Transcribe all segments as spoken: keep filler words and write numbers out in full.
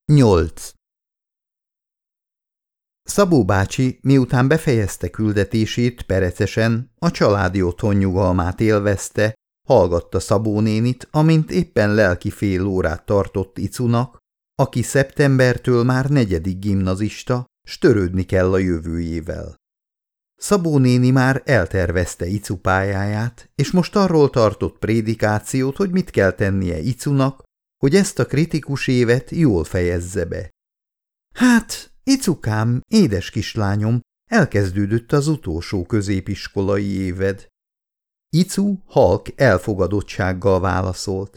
nyolc. Szabó bácsi, miután befejezte küldetését perecesen, a családi otthon nyugalmát élvezte, hallgatta Szabó nénit, amint éppen lelki fél órát tartott Icunak, aki szeptembertől már negyedik gimnazista, s törődni kell a jövőjével. Szabó néni már eltervezte Icu pályáját, és most arról tartott prédikációt, hogy mit kell tennie Icunak, hogy ezt a kritikus évet jól fejezze be. Hát, Icukám, édes kislányom, elkezdődött az utolsó középiskolai éved. Icu halk elfogadottsággal válaszolt.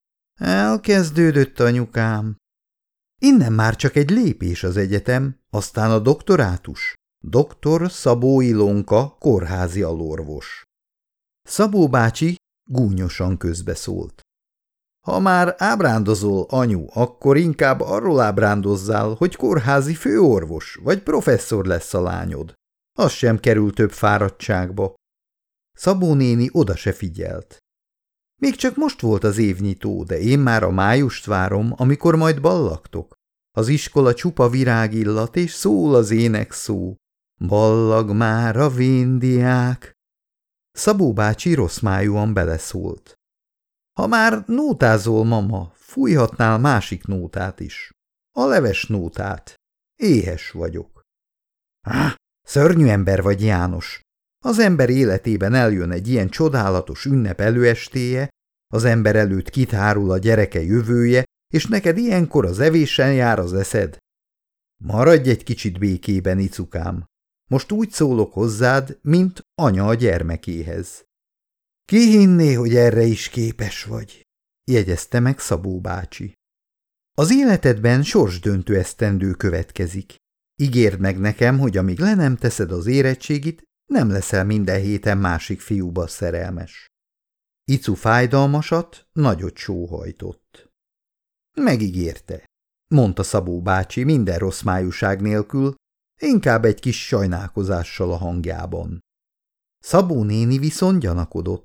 Elkezdődött, anyukám. Innen már csak egy lépés az egyetem, aztán a doktorátus. doktor Szabó Ilonka, kórházi alorvos. Szabó bácsi gúnyosan közbeszólt. Ha már ábrándozol, anyu, akkor inkább arról ábrándozzál, hogy kórházi főorvos vagy professzor lesz a lányod. Az sem kerül több fáradtságba. Szabó néni oda se figyelt. Még csak most volt az évnyitó, de én már a májust várom, amikor majd ballagtok. Az iskola csupa virágillat, és szól az énekszó. Ballag már a véndiák. Szabó bácsi rosszmájúan beleszólt. Ha már nótázol, mama, fújhatnál másik nótát is. A leves nótát. Éhes vagyok. Há, szörnyű ember vagy, János. Az ember életében eljön egy ilyen csodálatos ünnep előestéje, az ember előtt kitárul a gyereke jövője, és neked ilyenkor az evésen jár az eszed. Maradj egy kicsit békében, Icukám. Most úgy szólok hozzád, mint anya a gyermekéhez. Ki hinné, hogy erre is képes vagy? Jegyezte meg Szabó bácsi. Az életedben sorsdöntő esztendő következik. Ígérd meg nekem, hogy amíg le nem teszed az érettségit, nem leszel minden héten másik fiúba szerelmes. Icu fájdalmasat nagyot sóhajtott. Megígérte, mondta Szabó bácsi minden rossz májúság nélkül, inkább egy kis sajnálkozással a hangjában. Szabó néni viszont gyanakodott.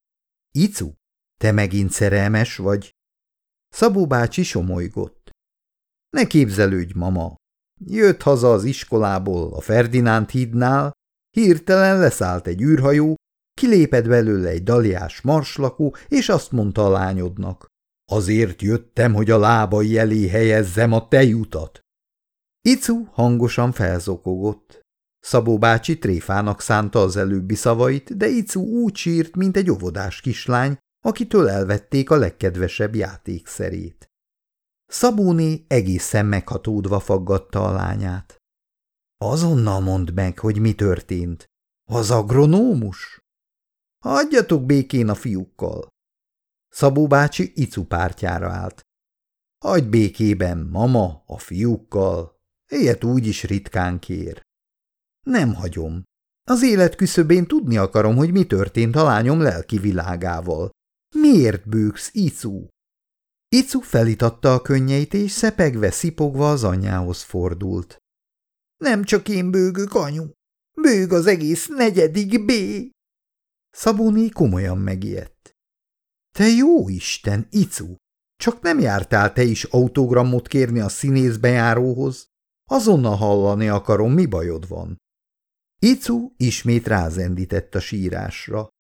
Icu, te megint szerelmes vagy? Szabó bácsi somolygott. Ne képzelődj, mama. Jött haza az iskolából a Ferdinánd hídnál, hirtelen leszállt egy űrhajó, kilépett belőle egy daliás marslakó, és azt mondta a lányodnak. Azért jöttem, hogy a lábai elé helyezzem a tejutat. Icu hangosan felzokogott. Szabó bácsi tréfának szánta az előbbi szavait, de Icu úgy sírt, mint egy óvodás kislány, akitől elvették a legkedvesebb játékszerét. Szabóné egészen meghatódva faggatta a lányát. Azonnal mondd meg, hogy mi történt. Az agronómus? Hagyjatok békén a fiúkkal. Szabó bácsi Icu pártjára állt. Hagyj békében, mama, a fiúkkal. Ilyet úgyis ritkán kér. Nem hagyom. Az élet küszöbén tudni akarom, hogy mi történt a lányom lelki világával. Miért bőgsz, Icu? Icu felitatta a könnyeit, és szepegve, szipogva az anyjához fordult. Nem csak én bőgök, anyu. Bőg az egész negyedik B. Szabóné komolyan megijedt. Te jó Isten, Icu! Csak nem jártál te is autogramot kérni a színészbejáróhoz? Azonnal hallani akarom, mi bajod van. Icu ismét rázendített a sírásra.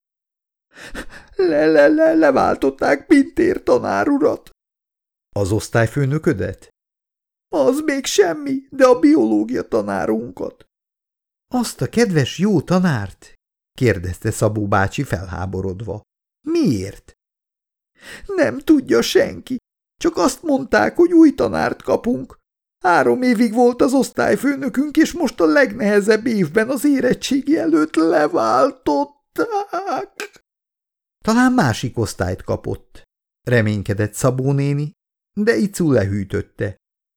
Le-le-le, leváltották Pintér tanár urat. Az osztályfőnöködet? Az még semmi, de a biológia tanárunkat. Azt a kedves jó tanárt? Kérdezte Szabó bácsi felháborodva. Miért? Nem tudja senki. Csak azt mondták, hogy új tanárt kapunk. Három évig volt az osztályfőnökünk, és most a legnehezebb évben az érettségi előtt leváltották. Talán másik osztályt kapott, reménykedett Szabó néni, de Icu lehűtötte.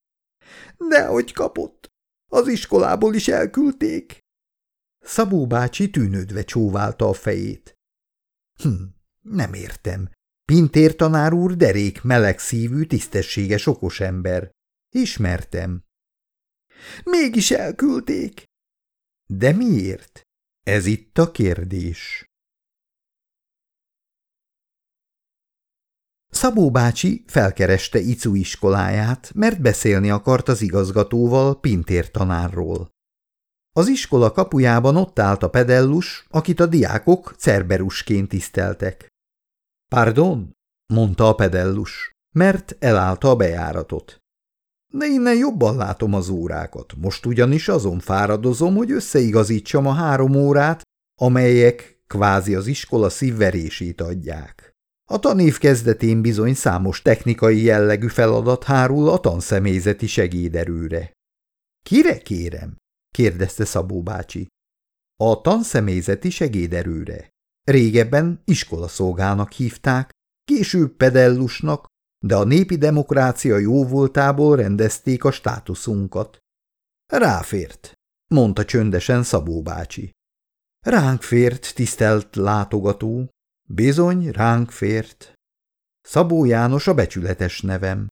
Dehogy kapott. Az iskolából is elküldték. Szabó bácsi tűnődve csóválta a fejét. Hm, nem értem. Pintér tanár úr derék, melegszívű, tisztességes, okos ember. Ismertem. Mégis elküldték. De miért? Ez itt a kérdés. Szabó bácsi felkereste Icu iskoláját, mert beszélni akart az igazgatóval Pintér tanárról. Az iskola kapujában ott állt a pedellus, akit a diákok Cerberusként tiszteltek. – Pardon? – mondta a pedellus, mert elállta a bejáratot. – De innen jobban látom az órákat, most ugyanis azon fáradozom, hogy összeigazítsam a három órát, amelyek kvázi az iskola szívverését adják. A tanév kezdetén bizony számos technikai jellegű feladat hárul a tanszemélyzeti segéderőre. – Kire kérem? – kérdezte Szabó bácsi. – A tanszemélyzeti segéderőre. Régebben iskolaszolgának hívták, később pedellusnak, de a népi demokrácia jóvoltából rendezték a státuszunkat. – Ráfért – mondta csöndesen Szabó bácsi. – Ránk fért, tisztelt látogató. Bizony, ránk fért. Szabó János a becsületes nevem.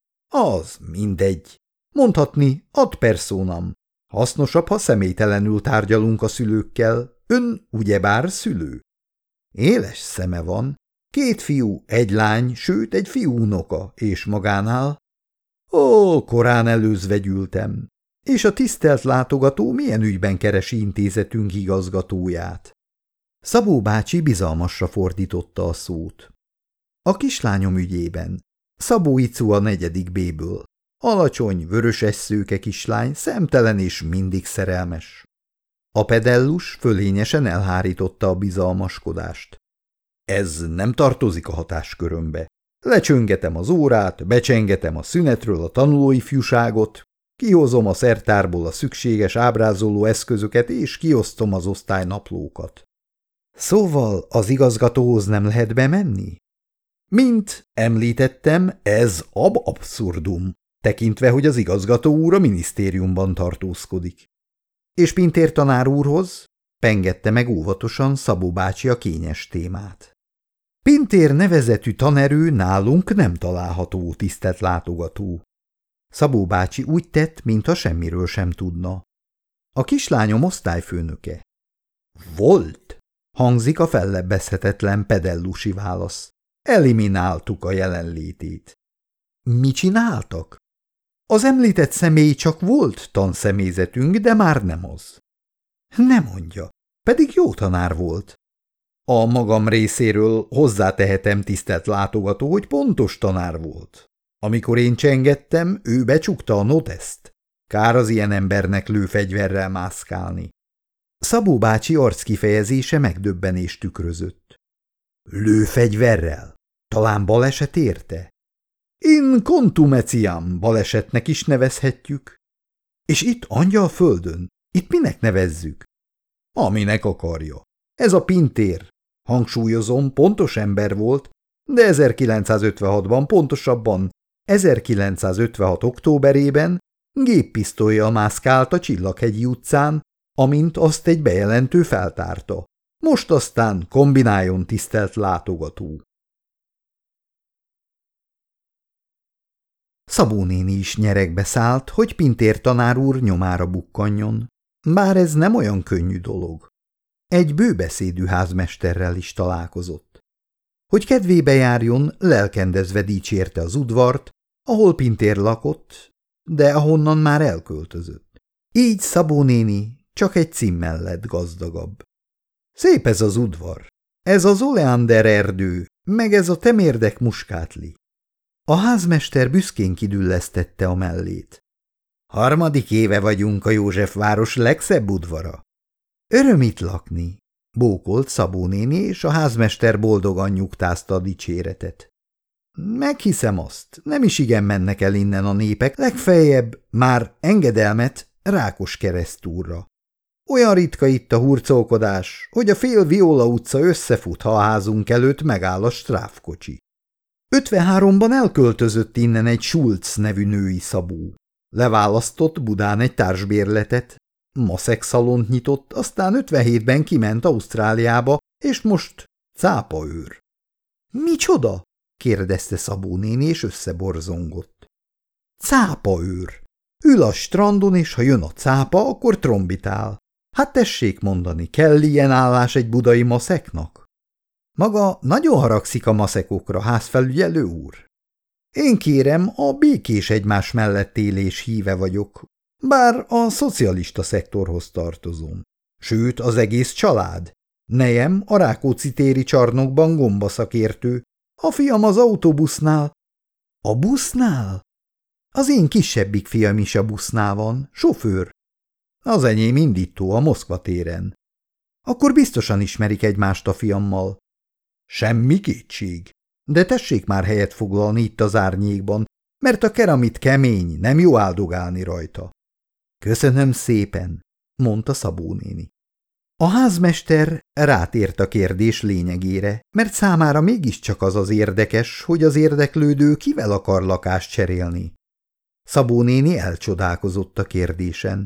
Az mindegy. Mondhatni ad personam. Hasznosabb, ha személytelenül tárgyalunk a szülőkkel. Ön ugyebár szülő? Éles szeme van. Két fiú, egy lány, sőt egy fiú unoka, és magánál. Ó, korán előzvegyültem. És a tisztelt látogató milyen ügyben keresi intézetünk igazgatóját? Szabó bácsi bizalmasra fordította a szót. A kislányom ügyében. Szabó Icu a negyedik B-ből. Alacsony, vöröses szőke kislány, szemtelen és mindig szerelmes. A pedellus fölényesen elhárította a bizalmaskodást. Ez nem tartozik a hatáskörömbe. Lecsöngetem az órát, becsengetem a szünetről a tanulóifjúságot, kihozom a szertárból a szükséges ábrázoló eszközöket és kiosztom az osztálynaplókat. Szóval az igazgatóhoz nem lehet bemenni? Mint említettem, ez ab abszurdum, tekintve, hogy az igazgató úr a minisztériumban tartózkodik. És Pintér tanár úrhoz? Pengette meg óvatosan Szabó bácsi a kényes témát. Pintér nevezetű tanerő nálunk nem található, tisztelt látogató. Szabó bácsi úgy tett, mintha semmiről sem tudna. A kislányom osztályfőnöke. Volt, hangzik a fellebbezhetetlen pedellusi válasz. Elimináltuk a jelenlétét. Mi csináltak? Az említett személy csak volt tanszemélyzetünk, de már nem az. Nem mondja, pedig jó tanár volt. A magam részéről hozzátehetem, tisztelt látogató, hogy pontos tanár volt. Amikor én csengettem, ő becsukta a noteszt. Kár az ilyen embernek lőfegyverrel mászkálni. Szabó bácsi arckifejezése megdöbbenést tükrözött. Lőfegyverrel? Talán baleset érte? In contum etiam, balesetnek is nevezhetjük. És itt anyja a földön, itt minek nevezzük? Aminek akarja. Ez a Pintér, hangsúlyozom, pontos ember volt, de ezerkilencszázötvenhatban, pontosabban ezerkilencszázötvenhat októberében géppisztollyal mászkált a Csillaghegyi utcán, amint azt egy bejelentő feltárta. Most aztán kombináljon, tisztelt látogató. Szabó néni is nyeregbe szállt, hogy Pintér tanár úr nyomára bukkanjon, bár ez nem olyan könnyű dolog. Egy bőbeszédű házmesterrel is találkozott. Hogy kedvébe járjon, lelkendezve dicsérte az udvart, ahol Pintér lakott, de ahonnan már elköltözött. Így Szabó néni csak egy címmel lett gazdagabb. Szép ez az udvar, ez az oleander erdő, meg ez a temérdek muskátli. A házmester büszkén kidüllesztette a mellét. Harmadik éve vagyunk a Józsefváros legszebb udvara. Öröm itt lakni, bókolt Szabó néni, és a házmester boldogan nyugtázta a dicséretet. Meghiszem azt, nem is igen mennek el innen a népek, legfeljebb már engedelmet Rákoskeresztúrra. Olyan ritka itt a hurcolkodás, hogy a fél Viola utca összefut, ha a házunk előtt megáll a stráfkocsi. ötvenháromban elköltözött innen egy Schulz nevű női szabó. Leválasztott Budán egy társbérletet, maszek-szalont nyitott, aztán ötvenhétben kiment Ausztráliába, és most cápaőr. – Micsoda? – kérdezte Szabó néni, és összeborzongott. – Cápaőr. Ül a strandon, és ha jön a cápa, akkor trombitál. Hát tessék mondani, kell ilyen állás egy budai maszeknak? Maga nagyon haragszik a maszekokra, házfelügyelő úr? Én kérem, a békés egymás mellett élés híve vagyok, bár a szocialista szektorhoz tartozom. Sőt, az egész család. Nejem a Rákóczi téri csarnokban gombaszakértő, a fiam az autóbusznál. A busznál? Az én kisebbik fiam is a busznál van, sofőr. Az enyém indító a Moszkva téren. Akkor biztosan ismerik egymást a fiammal. Semmi kétség. De tessék már helyet foglalni itt az árnyékban, mert a keramit kemény, nem jó áldogálni rajta. Köszönöm szépen, mondta Szabó néni. A házmester rátért a kérdés lényegére, mert számára mégiscsak az az érdekes, hogy az érdeklődő kivel akar lakást cserélni. Szabó néni elcsodálkozott a kérdésen.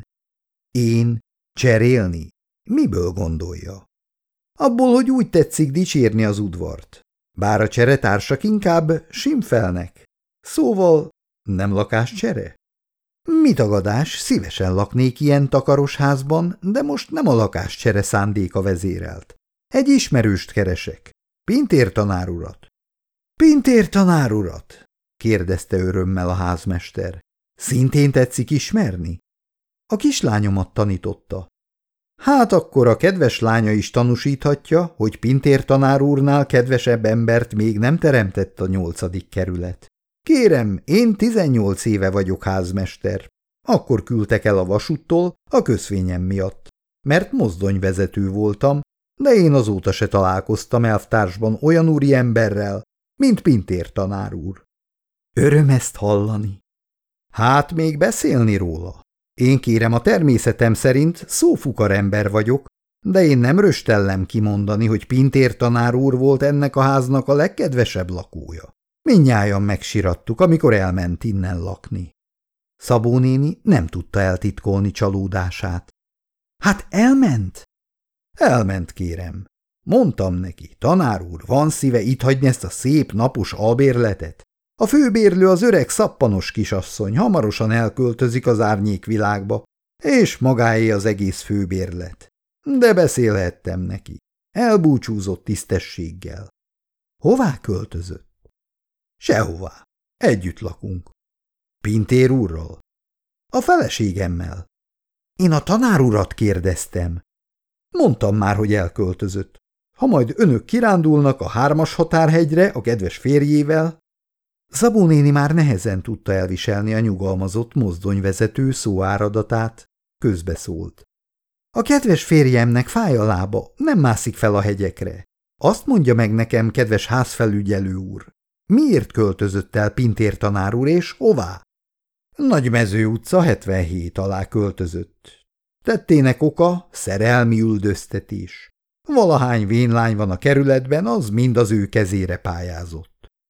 Én cserélni? Miből gondolja? Abból, hogy úgy tetszik dicsérni az udvart. Bár a cseretársak inkább simfelnek. Szóval nem lakáscsere? Mi tagadás, szívesen laknék ilyen takaros házban, de most nem a lakáscsere szándéka vezérelt. Egy ismerőst keresek. Pintér tanár urat. Pintér tanár urat? Kérdezte örömmel a házmester. Szintén tetszik ismerni? A kislányomat tanította. Hát akkor a kedves lánya is tanúsíthatja, hogy Pintér tanár úrnál kedvesebb embert még nem teremtett a nyolcadik kerület. Kérem, én tizennyolc éve vagyok házmester. Akkor küldtek el a vasúttól a köszvényem miatt, mert mozdonyvezető voltam, de én azóta se találkoztam elvtársban olyan úri emberrel, mint Pintér tanár úr. Öröm ezt hallani. Hát még beszélni róla. Én kérem, a természetem szerint szófukar ember vagyok, de én nem röstellem kimondani, hogy Pintér tanár úr volt ennek a háznak a legkedvesebb lakója. Mindnyájan megsirattuk, amikor elment innen lakni. Szabó néni nem tudta eltitkolni csalódását. Hát elment? Elment, kérem. Mondtam neki, tanár úr, van szíve itt hagyni ezt a szép napos albérletet? A főbérlő az öreg szappanos kisasszony, hamarosan elköltözik az árnyékvilágba, és magáé az egész főbérlet. De beszélhettem neki. Elbúcsúzott tisztességgel. Hová költözött? Sehová. Együtt lakunk. Pintér úrral? A feleségemmel. Én a tanár urat kérdeztem. Mondtam már, hogy elköltözött. Ha majd önök kirándulnak a hármas határhegyre a kedves férjével. Szabó néni már nehezen tudta elviselni a nyugalmazott mozdonyvezető szóáradatát, közbeszólt. A kedves férjemnek fáj a lába, nem mászik fel a hegyekre. Azt mondja meg nekem, kedves házfelügyelő úr, miért költözött el Pintér tanár úr, és hová? Nagymező utca hetvenhét alá költözött. Tettének oka szerelmi üldöztetés. Valahány vénlány van a kerületben, az mind az ő kezére pályázott.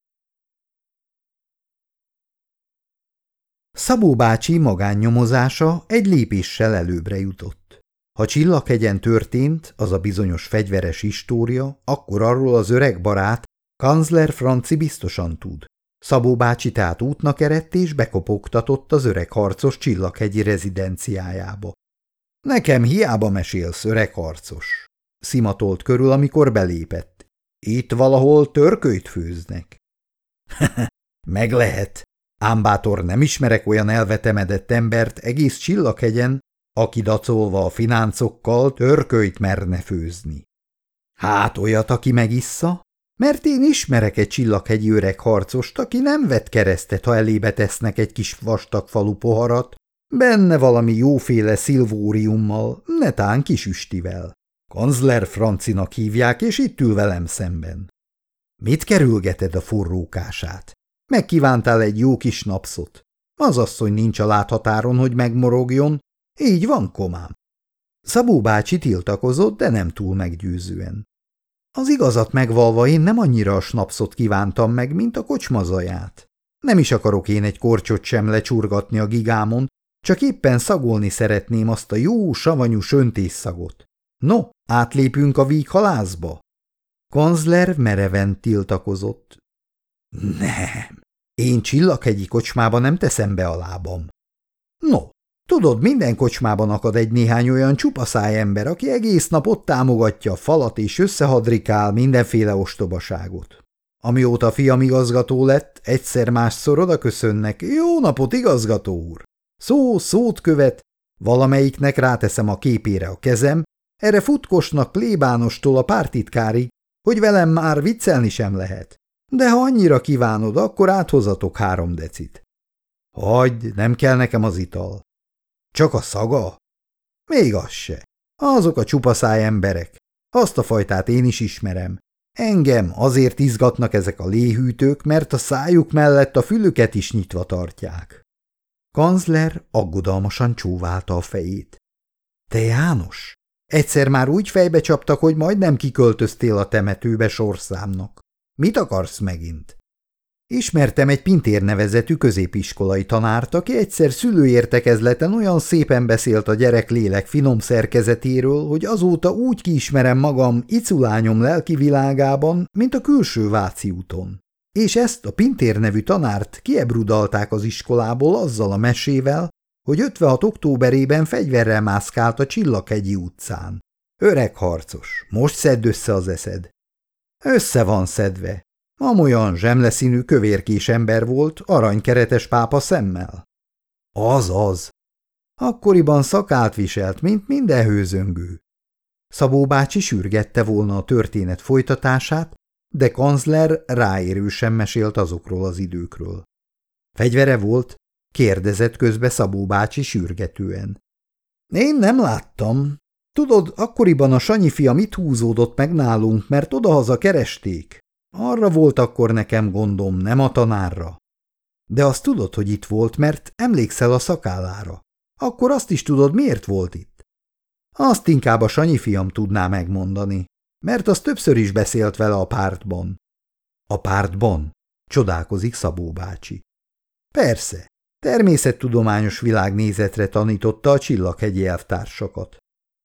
Szabó bácsi magánnyomozása egy lépéssel előbbre jutott. Ha Csillaghegyen történt az a bizonyos fegyveres história, akkor arról az öreg barát, Kanzler Franci biztosan tud. Szabó bácsi tehát útnak eredt és bekopogtatott az öreg harcos Csillaghegyi rezidenciájába. Nekem hiába mesélsz, öreg harcos, szimatolt körül, amikor belépett. Itt valahol törkölyt főznek. Meg lehet. Ám bátor, nem ismerek olyan elvetemedett embert egész Csillaghegyen, aki dacolva a fináncokkal törkölyt merne főzni. Hát olyat, aki megissza? Mert én ismerek egy csillaghegyi öreg harcost, aki nem vett keresztet, ha elébe tesznek egy kis vastag falu poharat, benne valami jóféle szilvóriummal, netán kis üstivel. Kanzler Francinak hívják, és itt ül velem szemben. Mit kerülgeted a forrókását? Megkívántál egy jó kis napszot. Az asszony nincs a láthatáron, hogy megmorogjon. Így van, komám. Szabó bácsi tiltakozott, de nem túl meggyőzően. Az igazat megvalva én nem annyira a snapszot kívántam meg, mint a kocsmazaját. Nem is akarok én egy korcsot sem lecsurgatni a gigámon, csak éppen szagolni szeretném azt a jó, savanyú söntésszagot. No, átlépünk a víghalászba? Kanzler mereven tiltakozott. Nem, én Csillaghegyi kocsmába nem teszem be a lábam. No, Tudod, minden kocsmában akad egy néhány olyan csupaszáj ember, aki egész nap ott támogatja a falat és összehadrikál mindenféle ostobaságot. Amióta a fiam igazgató lett, egyszer-másszor oda köszönnek: jó napot, igazgató úr! Szó szót követ, valamelyiknek ráteszem a képére a kezem, erre futkosnak plébánostól a pártitkárig, hogy velem már viccelni sem lehet. De ha annyira kívánod, akkor áthozatok három decit. Hagyd, nem kell nekem az ital. Csak a szaga? Még az se. Azok a csupaszáj emberek. Azt a fajtát én is ismerem. Engem azért izgatnak ezek a léhűtők, mert a szájuk mellett a fülüket is nyitva tartják. Kanzler aggodalmasan csóválta a fejét. Te János, egyszer már úgy fejbe csaptak, hogy majdnem kiköltöztél a temetőbe sorszámnak. Mit akarsz megint? Ismertem egy Pintér nevezetű középiskolai tanárt, aki egyszer szülőértekezleten olyan szépen beszélt a gyerek lélek finom szerkezetéről, hogy azóta úgy kiismerem magam iculányom lelki világában, mint a külső Váci úton. És ezt a Pintér nevű tanárt kiebrudalták az iskolából azzal a mesével, hogy ötvenhat októberében fegyverrel mászkált a Csillaghegyi utcán. Öreg harcos, most szedd össze az eszed. Össze van szedve. Amolyan zsemleszínű kövérkés ember volt, aranykeretes pápa szemmel. Az az. Akkoriban szakált viselt, mint minden hőzöngő. Szabó bácsi sürgette volna a történet folytatását, de Kanzler ráérősen mesélt azokról az időkről. Fegyvere volt? Kérdezett közbe Szabó bácsi sürgetően. Én nem láttam. Tudod, akkoriban a Sanyi fia mit húzódott meg nálunk, mert odahaza keresték. Arra volt akkor nekem gondom, nem a tanárra. De azt tudod, hogy itt volt, mert emlékszel a szakállára. Akkor azt is tudod, miért volt itt? Azt inkább a Sanyi fiam tudná megmondani, mert az többször is beszélt vele a pártban. A pártban? Csodálkozik Szabó bácsi. Persze, természettudományos világnézetre tanította a Csillaghegyi elvtársakat.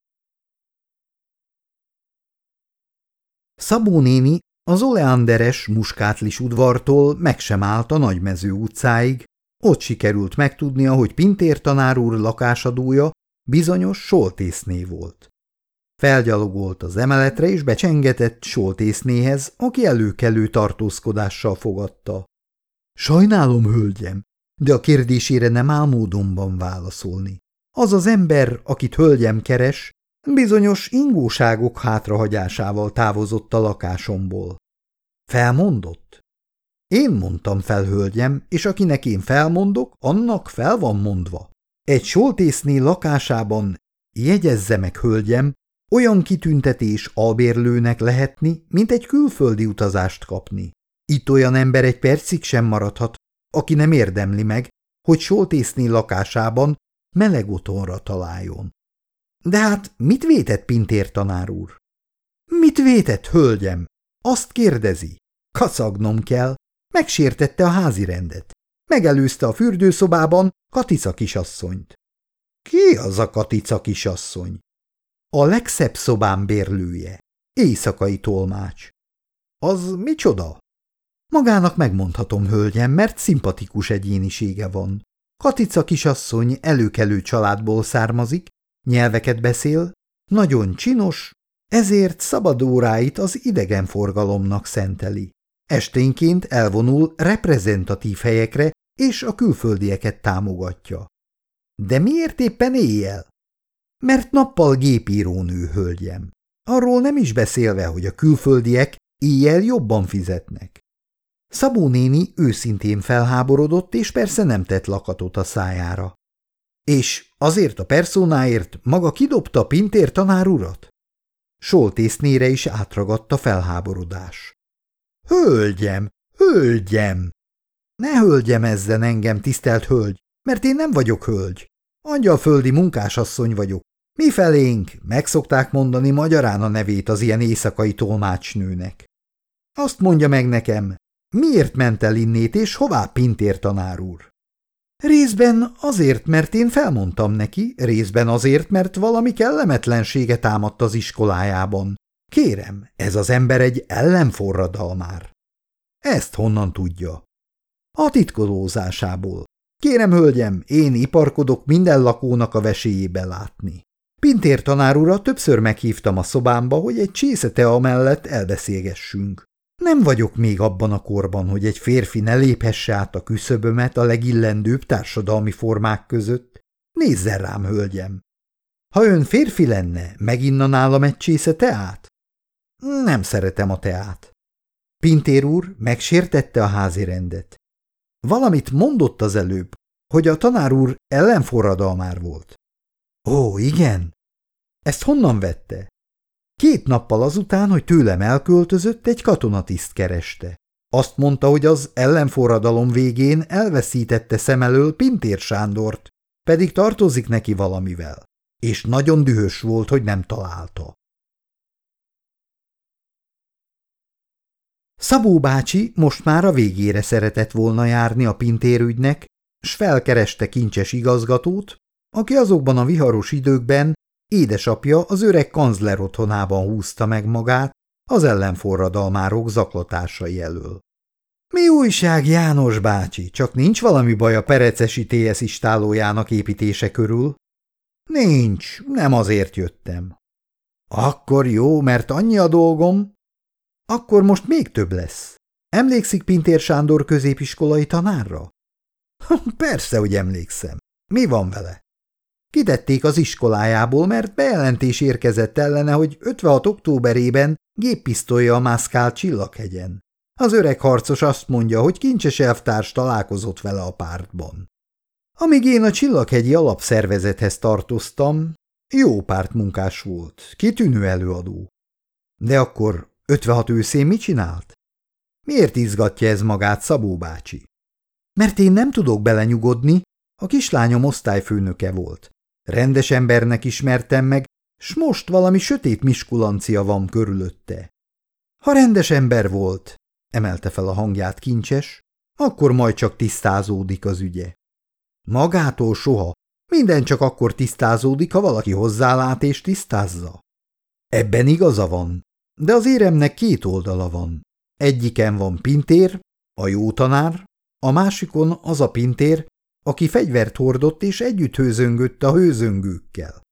Szabó néni az oleanderes muskátlis udvartól meg sem állt a Nagymező utcáig, ott sikerült megtudnia, hogy Pintér tanár úr lakásadója bizonyos Soltészné volt. Felgyalogolt az emeletre és becsengetett Soltésznéhez, aki előkelő tartózkodással fogadta. Sajnálom, hölgyem, de a kérdésére nem áll módonban válaszolni. Az az ember, akit hölgyem keres, bizonyos ingóságok hátrahagyásával távozott a lakásomból. Felmondott? Én mondtam fel, hölgyem, és akinek én felmondok, annak fel van mondva. Egy Soltészné lakásában, jegyezze meg, hölgyem, olyan kitüntetés albérlőnek lehetni, mint egy külföldi utazást kapni. Itt olyan ember egy percig sem maradhat, aki nem érdemli meg, hogy Soltészné lakásában meleg otthonra találjon. De hát mit vétett Pintér tanár úr? Mit vétett, hölgyem? Azt kérdezi. Kacagnom kell. Megsértette a házi rendet. Megelőzte a fürdőszobában Katica kisasszonyt. Ki az a Katica kisasszony? A legszebb szobám bérlője. Éjszakai tolmács. Az micsoda? Magának megmondhatom, hölgyem, mert szimpatikus egyénisége van. Katica kisasszony előkelő családból származik, nyelveket beszél, nagyon csinos, ezért szabad óráit az idegenforgalomnak szenteli. Esténként elvonul reprezentatív helyekre, és a külföldieket támogatja. De miért éppen éjjel? Mert nappal gépírónő, hölgyem. Arról nem is beszélve, hogy a külföldiek éjjel jobban fizetnek. Szabó néni őszintén felháborodott, és persze nem tett lakatot a szájára. És azért a perszónáért maga kidobta Pintér tanár urat? Soltésznére is átragadta felháborodás. Hölgyem, hölgyem! Ne hölgyemezzen engem, tisztelt hölgy, mert én nem vagyok hölgy. Angyalföldi munkásasszony vagyok. Mifelénk meg szokták mondani magyarán a nevét az ilyen éjszakai tolmácsnőnek. Azt mondja meg nekem, miért ment el innét, és hová Pintér tanár úr? Részben azért, mert én felmondtam neki, részben azért, mert valami kellemetlensége támadt az iskolájában. Kérem, ez az ember egy ellenforradalmár. Ezt honnan tudja? A titkolózásából. Kérem, hölgyem, én iparkodok minden lakónak a veséjébe látni. Pintér tanár ura többször meghívtam a szobámba, hogy egy csésze tea mellett elbeszélgessünk. Nem vagyok még abban a korban, hogy egy férfi ne léphesse át a küszöbömet a legillendőbb társadalmi formák között. Nézzen rám, hölgyem! Ha ön férfi lenne, meginna nálam egy csésze teát? Nem szeretem a teát. Pintér úr megsértette a házi rendet. Valamit mondott az előbb, hogy a tanár úr ellenforradalmár volt. Ó, igen? Ezt honnan vette? Két nappal azután, hogy tőlem elköltözött, egy katonatiszt kereste. Azt mondta, hogy az ellenforradalom végén elveszítette szem elől Pintér Sándort, pedig tartozik neki valamivel, és nagyon dühös volt, hogy nem találta. Szabó bácsi most már a végére szeretett volna járni a Pintér ügynek, s felkereste Kincses igazgatót, aki azokban a viharos időkben édesapja az öreg kancler otthonában húzta meg magát az ellenforradalmárok zaklatásai elől. – Mi újság, János bácsi? Csak nincs valami baj a perecesi té es istállójának építése körül? – Nincs, nem azért jöttem. – Akkor jó, mert annyi a dolgom. – Akkor most még több lesz. Emlékszik Pintér Sándor középiskolai tanárra? – Persze, hogy emlékszem. Mi van vele? Kitették az iskolájából, mert bejelentés érkezett ellene, hogy ötvenhat októberében géppisztollyal mászkál Csillaghegyen. Az öreg harcos azt mondja, hogy Kincses elvtárs találkozott vele a pártban. Amíg én a Csillaghegyi alapszervezethez tartoztam, jó pártmunkás volt, kitűnő előadó. De akkor ötvenhat őszén mit csinált? Miért izgatja ez magát, Szabó bácsi? Mert én nem tudok belenyugodni, a kislányom osztályfőnöke volt. Rendes embernek ismertem meg, s most valami sötét miskulancia van körülötte. Ha rendes ember volt, emelte fel a hangját Kincses, akkor majd csak tisztázódik az ügye. Magától soha, minden csak akkor tisztázódik, ha valaki hozzálát és tisztázza. Ebben igaza van, de az éremnek két oldala van. Egyiken van Pintér, a jó tanár, a másikon az a Pintér, aki fegyvert hordott és együtt hőzöngött a hőzöngőkkel.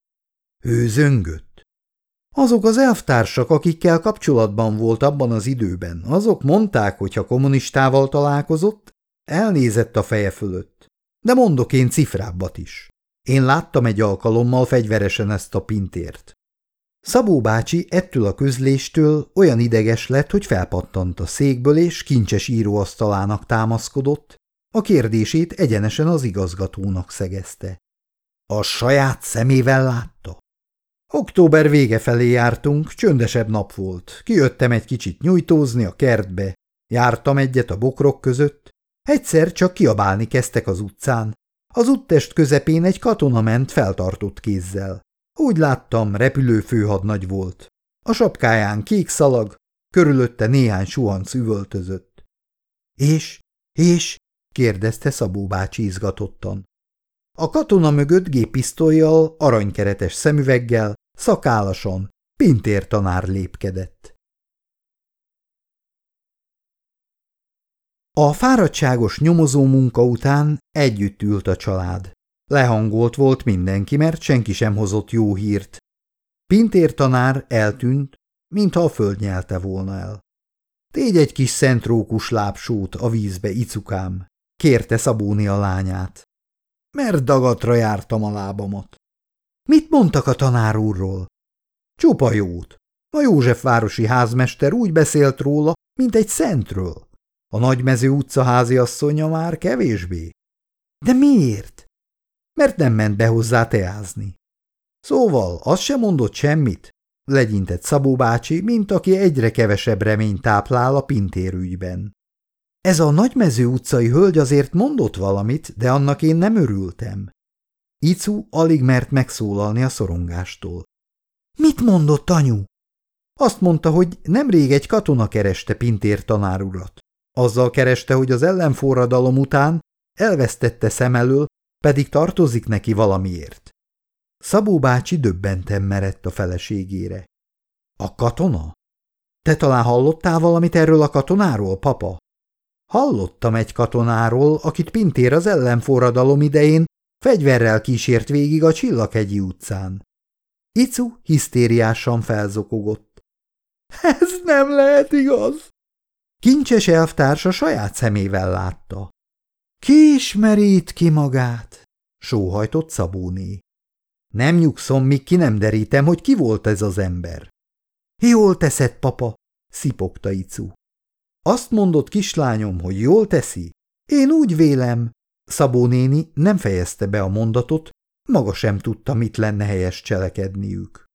Hőzöngött? Azok az elvtársak, akikkel kapcsolatban volt abban az időben, azok mondták, hogy ha kommunistával találkozott, elnézett a feje fölött. De mondok én cifrábbat is. Én láttam egy alkalommal fegyveresen ezt a Pintért. Szabó bácsi ettől a közléstől olyan ideges lett, hogy felpattant a székből és Kincses íróasztalának támaszkodott, a kérdését egyenesen az igazgatónak szegezte. A saját szemével látta. Október vége felé jártunk, csöndesebb nap volt. Kijöttem egy kicsit nyújtózni a kertbe, jártam egyet a bokrok között. Egyszer csak kiabálni kezdtek az utcán. Az úttest közepén egy katona ment feltartott kézzel. Úgy láttam, repülő főhadnagy volt. A sapkáján kék szalag, körülötte néhány suhanc üvöltözött. És, és, kérdezte Szabó bácsi izgatottan. A katona mögött géppisztollyal, aranykeretes szemüveggel, szakállasan Pintér tanár lépkedett. A fáradtságos nyomozó munka után együtt ült a család. Lehangolt volt mindenki, mert senki sem hozott jó hírt. Pintér tanár eltűnt, mintha a föld nyelte volna el. Tégy egy kis szentrókus lábsót a vízbe, icukám, kérte Szabóni a lányát. Mert dagatra jártam a lábamat. Mit mondtak a tanár úrról? Csupa jót. A Józsefvárosi házmester úgy beszélt róla, mint egy szentről. A Nagymező utca háziasszonya már kevésbé. De miért? Mert nem ment be hozzá teázni. Szóval az sem mondott semmit, legyintett Szabó bácsi, mint aki egyre kevesebb reményt táplál a Pintér ügyben. Ez a Nagymező utcai hölgy azért mondott valamit, de annak én nem örültem. Icu alig mert megszólalni a szorongástól. Mit mondott, anyu? Azt mondta, hogy nemrég egy katona kereste Pintér tanár urat. Azzal kereste, hogy az ellenforradalom után elvesztette szem elől, pedig tartozik neki valamiért. Szabó bácsi döbbenten merett a feleségére. A katona? Te talán hallottál valamit erről a katonáról, papa? Hallottam egy katonáról, akit Pintér az ellenforradalom idején fegyverrel kísért végig a Csillaghegyi utcán. Icu hisztériásan felzokogott. Ez nem lehet igaz! Kincses elvtársa saját szemével látta. Ki ismerít ki magát? Sóhajtott Szabóné. Nem nyugszom, míg ki nem derítem, hogy ki volt ez az ember. Jól teszed, papa, szipogta Icu. Azt mondott, kislányom, hogy jól teszi? Én úgy vélem. Szabó néni nem fejezte be a mondatot, maga sem tudta, mit lenne helyes cselekedniük.